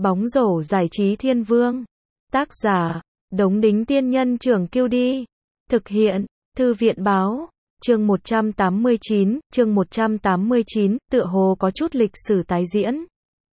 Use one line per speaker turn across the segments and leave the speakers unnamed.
Bóng rổ giải trí thiên vương. Tác giả, Đống Đính Tiên Nhân Trưởng Kiêu Đi. Thực hiện, Thư viện Báo. Chương 189, tựa hồ có chút lịch sử tái diễn.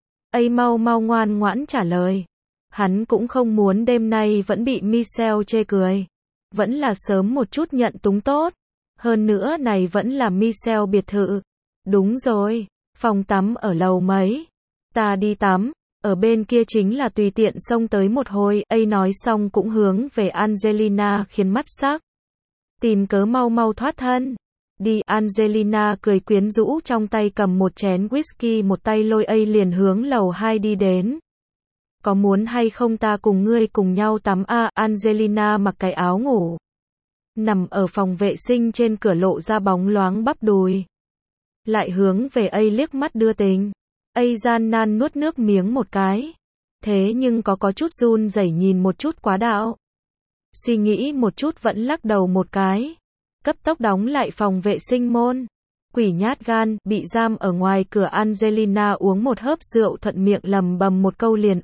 Mau ngoan ngoãn trả lời. Hắn cũng không muốn đêm nay vẫn bị Michelle chê cười. Vẫn là sớm một chút nhận túng tốt. Hơn nữa này vẫn là Michelle biệt thự. Đúng rồi, phòng tắm ở lầu mấy. Ta đi tắm, ở bên kia chính là tùy tiện xông tới một hồi. Nói xong cũng hướng về Angelina khiến mắt sắc. Tìm cớ mau thoát thân. Đi, Angelina cười quyến rũ, trong tay cầm một chén whisky, một tay lôi liền hướng lầu 2 đi đến. Có muốn hay không ta cùng ngươi cùng nhau tắm a? Angelina mặc cái áo ngủ, nằm ở phòng vệ sinh trên cửa lộ ra bóng loáng bắp đùi. Lại hướng về liếc mắt đưa tình. Gian nan nuốt nước miếng một cái. Thế nhưng có chút run rẩy nhìn một chút quá đạo. Suy nghĩ một chút vẫn lắc đầu một cái. Cấp tốc đóng lại phòng vệ sinh môn. Quỷ nhát gan, bị giam ở ngoài cửa. Angelina uống một hớp rượu, thuận miệng lầm bầm một câu liền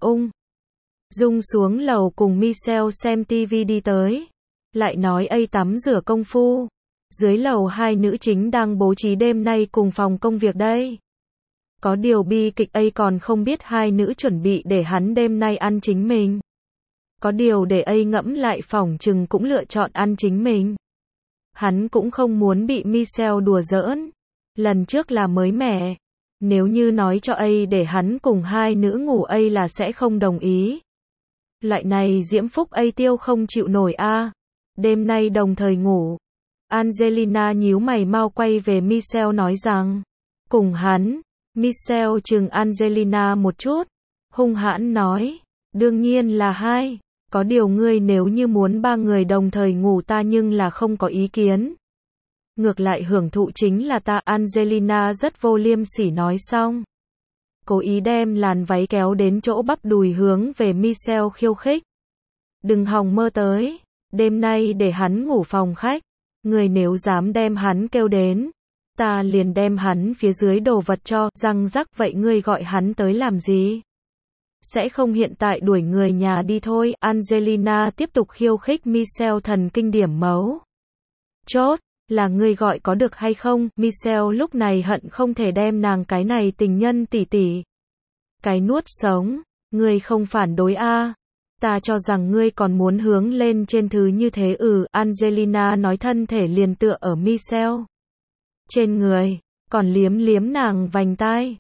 dung xuống lầu cùng Michelle xem TV đi tới. Lại nói tắm rửa công phu. Dưới lầu hai nữ chính đang bố trí đêm nay cùng phòng công việc đây. Có điều bi kịch còn không biết hai nữ chuẩn bị để hắn đêm nay ăn chính mình. Có điều để ngẫm lại phỏng chừng cũng lựa chọn ăn chính mình. Hắn cũng không muốn bị Michelle đùa giỡn. Lần trước là mới mẻ. Nếu như nói cho để hắn cùng hai nữ ngủ là sẽ không đồng ý. Loại này diễm phúc tiêu không chịu nổi a. Đêm nay đồng thời ngủ. Angelina nhíu mày mau quay về Michelle nói rằng. Cùng hắn. Michelle chừng Angelina một chút. Hung hãn nói. Đương nhiên là hai. Có điều ngươi nếu như muốn ba người đồng thời ngủ ta nhưng là không có ý kiến. Ngược lại hưởng thụ chính là ta. Angelina rất vô liêm sỉ nói xong. Cố ý đem làn váy kéo đến chỗ bắp đùi hướng về Michelle khiêu khích. Đừng hòng mơ tới. Đêm nay để hắn ngủ phòng khách. Người nếu dám đem hắn kêu đến. Ta liền đem hắn phía dưới đồ vật cho. Răng rắc vậy ngươi gọi hắn tới làm gì? Sẽ không hiện tại đuổi người nhà đi thôi. Angelina tiếp tục khiêu khích Michelle thần kinh điểm mấu. Chốt, là ngươi gọi có được hay không? Michelle lúc này hận không thể đem nàng cái này tình nhân tỷ tỷ cái nuốt sống. Ngươi không phản đối a? Ta cho rằng ngươi còn muốn hướng lên trên thứ như thế. Angelina nói, thân thể liền tựa ở Michelle trên người, còn liếm nàng vành tai.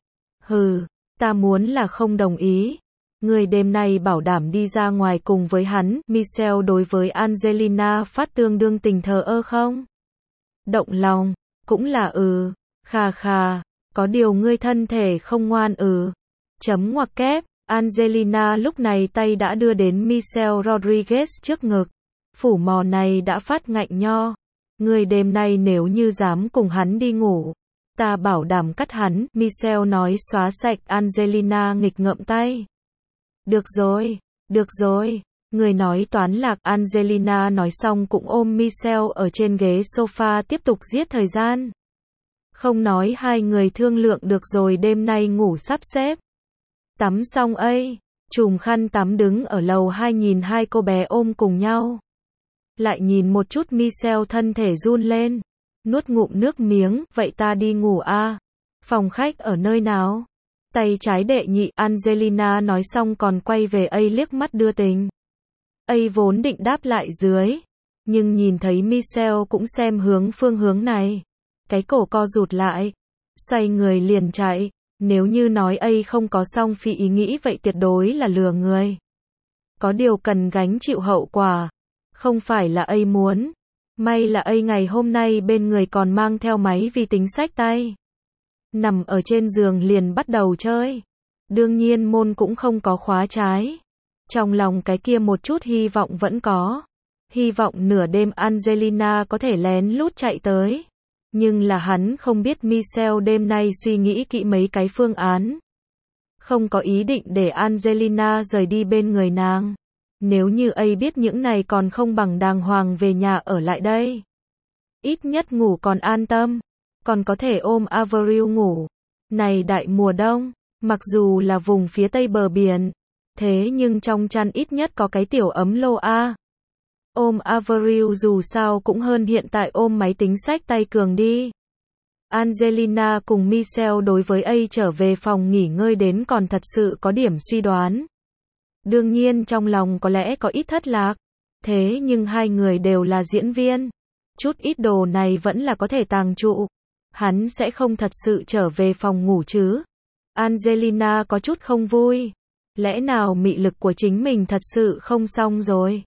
Ta muốn là không đồng ý. Ngươi đêm nay bảo đảm đi ra ngoài cùng với hắn. Michelle đối với Angelina phát tương đương tình thờ ơ không? Động lòng, cũng là khà, có điều ngươi thân thể không ngoan chấm ngoặc kép. Angelina lúc này tay đã đưa đến Michelle Rodriguez trước ngực. Phủ mò này đã phát ngạnh nho. Ngươi đêm nay nếu như dám cùng hắn đi ngủ, ta bảo đảm cắt hắn. Michelle nói xóa sạch. Angelina nghịch ngợm tay. Được rồi. Người nói toán lạc. Angelina nói xong cũng ôm Michelle ở trên ghế sofa tiếp tục giết thời gian. Không nói hai người thương lượng được rồi đêm nay ngủ sắp xếp. Tắm xong chùm khăn tắm đứng ở lầu 2 nhìn hai cô bé ôm cùng nhau. Lại nhìn một chút Michelle thân thể run lên. Nuốt ngụm nước miếng. Vậy ta đi ngủ a? Phòng khách ở nơi nào? Tay trái đệ nhị. Angelina nói xong còn quay về liếc mắt đưa tình. Vốn định đáp lại dưới. Nhưng nhìn thấy Michelle cũng xem phương hướng này. Cái cổ co rụt lại. Xoay người liền chạy. Nếu như nói không có song phi ý nghĩ vậy tuyệt đối là lừa người. Có điều cần gánh chịu hậu quả. Không phải là muốn. May là ngày hôm nay bên người còn mang theo máy vi tính xách tay. Nằm ở trên giường liền bắt đầu chơi. Đương nhiên môn cũng không có khóa trái. Trong lòng cái kia một chút hy vọng vẫn có. Hy vọng nửa đêm Angelina có thể lén lút chạy tới. Nhưng là hắn không biết Michelle đêm nay suy nghĩ kỹ mấy cái phương án. Không có ý định để Angelina rời đi bên người nàng. Nếu như biết những này còn không bằng đàng hoàng về nhà ở lại đây. Ít nhất ngủ còn an tâm. Còn có thể ôm Avril ngủ. Này đại mùa đông, mặc dù là vùng phía tây bờ biển, Thế nhưng trong chăn ít nhất có cái tiểu ấm lô a. Ôm Avril dù sao cũng hơn hiện tại ôm máy tính xách tay cường đi. Angelina cùng Michelle đối với A trở về phòng nghỉ ngơi đến còn thật sự có điểm suy đoán. Đương nhiên trong lòng có lẽ có ít thất lạc. Thế nhưng hai người đều là diễn viên. Chút ít đồ này vẫn là có thể tàng trụ. Hắn sẽ không thật sự trở về phòng ngủ chứ. Angelina có chút không vui. Lẽ nào mị lực của chính mình thật sự không xong rồi?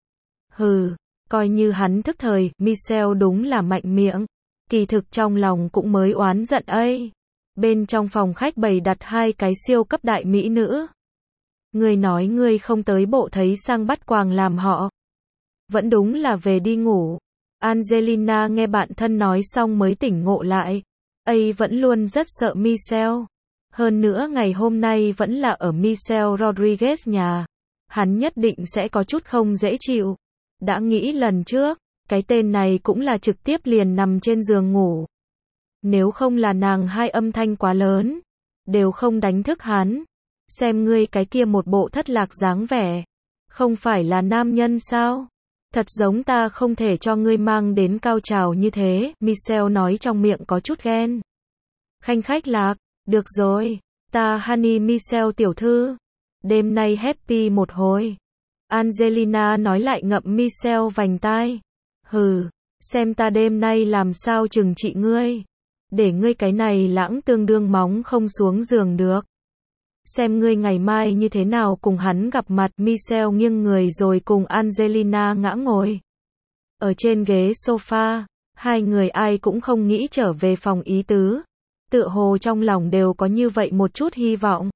Hừ, coi như hắn thức thời, Michelle đúng là mạnh miệng. Kỳ thực trong lòng cũng mới oán giận ấy. Bên trong phòng khách bày đặt hai cái siêu cấp đại mỹ nữ. Ngươi nói ngươi không tới bộ thấy sang bắt quàng làm họ. Vẫn đúng là về đi ngủ. Angelina nghe bạn thân nói xong mới tỉnh ngộ lại. A vẫn luôn rất sợ Michelle. Hơn nữa ngày hôm nay vẫn là ở Michelle Rodriguez nhà. Hắn nhất định sẽ có chút không dễ chịu. Đã nghĩ lần trước, cái tên này cũng là trực tiếp liền nằm trên giường ngủ. Nếu không là nàng hai âm thanh quá lớn, đều không đánh thức hắn. Xem ngươi cái kia một bộ thất lạc dáng vẻ. Không phải là nam nhân sao? Thật giống ta không thể cho ngươi mang đến cao trào như thế, Michelle nói trong miệng có chút ghen. Khanh khách lạc, được rồi, ta Honey Michelle tiểu thư. Đêm nay happy một hồi. Angelina nói lại ngậm Michelle vành tai. Hừ, xem ta đêm nay làm sao trừng trị ngươi. Để ngươi cái này lãng tương đương móng không xuống giường được. Xem ngươi ngày mai như thế nào cùng hắn gặp mặt. Michelle nghiêng người rồi cùng Angelina ngã ngồi. Ở trên ghế sofa, hai người ai cũng không nghĩ trở về phòng ý tứ. Tựa hồ trong lòng đều có như vậy một chút hy vọng.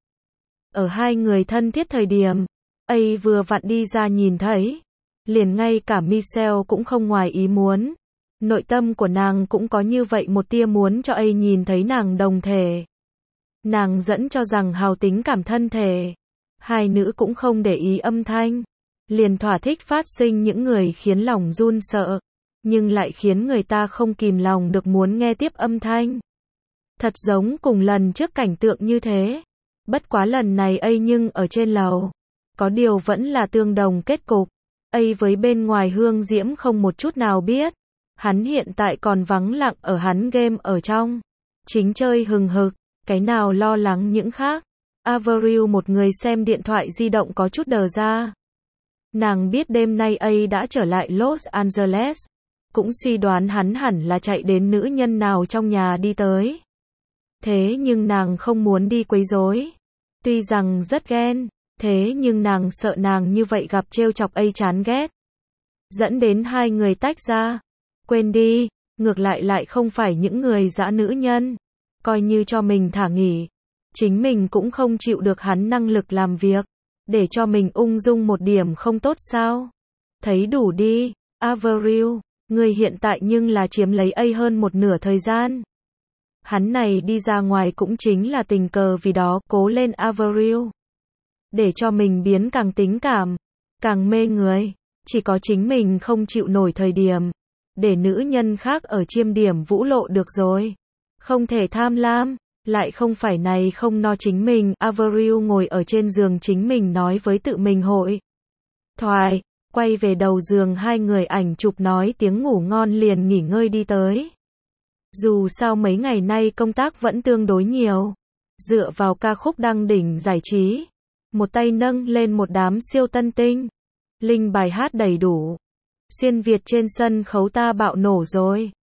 Ở hai người thân thiết thời điểm, A vừa vặn đi ra nhìn thấy. Liền ngay cả Michelle cũng không ngoài ý muốn. Nội tâm của nàng cũng có như vậy một tia muốn cho A nhìn thấy nàng đồng thể. Nàng dẫn cho rằng hào tính cảm thân thể. Hai nữ cũng không để ý âm thanh. Liền thỏa thích phát sinh những người khiến lòng run sợ. Nhưng lại khiến người ta không kìm lòng được muốn nghe tiếp âm thanh. Thật giống cùng lần trước cảnh tượng như thế. Bất quá lần này A nhưng ở trên lầu. Có điều vẫn là tương đồng kết cục. A với bên ngoài hương diễm không một chút nào biết. Hắn hiện tại còn vắng lặng ở hắn game ở trong. Chính chơi hừng hực. Cái nào lo lắng những khác. Avril một người xem điện thoại di động có chút đờ ra. Nàng biết đêm nay A đã trở lại Los Angeles. Cũng suy đoán hắn hẳn là chạy đến nữ nhân nào trong nhà đi tới. Thế nhưng nàng không muốn đi quấy rối. Tuy rằng rất ghen. Thế nhưng nàng sợ nàng như vậy gặp trêu chọc A chán ghét. Dẫn đến hai người tách ra. Quên đi. Ngược lại không phải những người dã nữ nhân. Coi như cho mình thả nghỉ. Chính mình cũng không chịu được hắn năng lực làm việc. Để cho mình ung dung một điểm không tốt sao? Thấy đủ đi. Avril. Người hiện tại nhưng là chiếm lấy A hơn một nửa thời gian. Hắn này đi ra ngoài cũng chính là tình cờ vì đó. Cố lên Avril. Để cho mình biến càng tính cảm. Càng mê người. Chỉ có chính mình không chịu nổi thời điểm. Để nữ nhân khác ở chiêm điểm vũ lộ được rồi. Không thể tham lam. Lại không phải này không no chính mình. Avril ngồi ở trên giường chính mình nói với tự mình hội thoại. Quay về đầu giường hai người ảnh chụp nói tiếng ngủ ngon liền nghỉ ngơi đi tới. Dù sao mấy ngày nay công tác vẫn tương đối nhiều. Dựa vào ca khúc đăng đỉnh giải trí. Một tay nâng lên một đám siêu tân tinh. Linh bài hát đầy đủ. Xuyên Việt trên sân khấu ta bạo nổ rồi.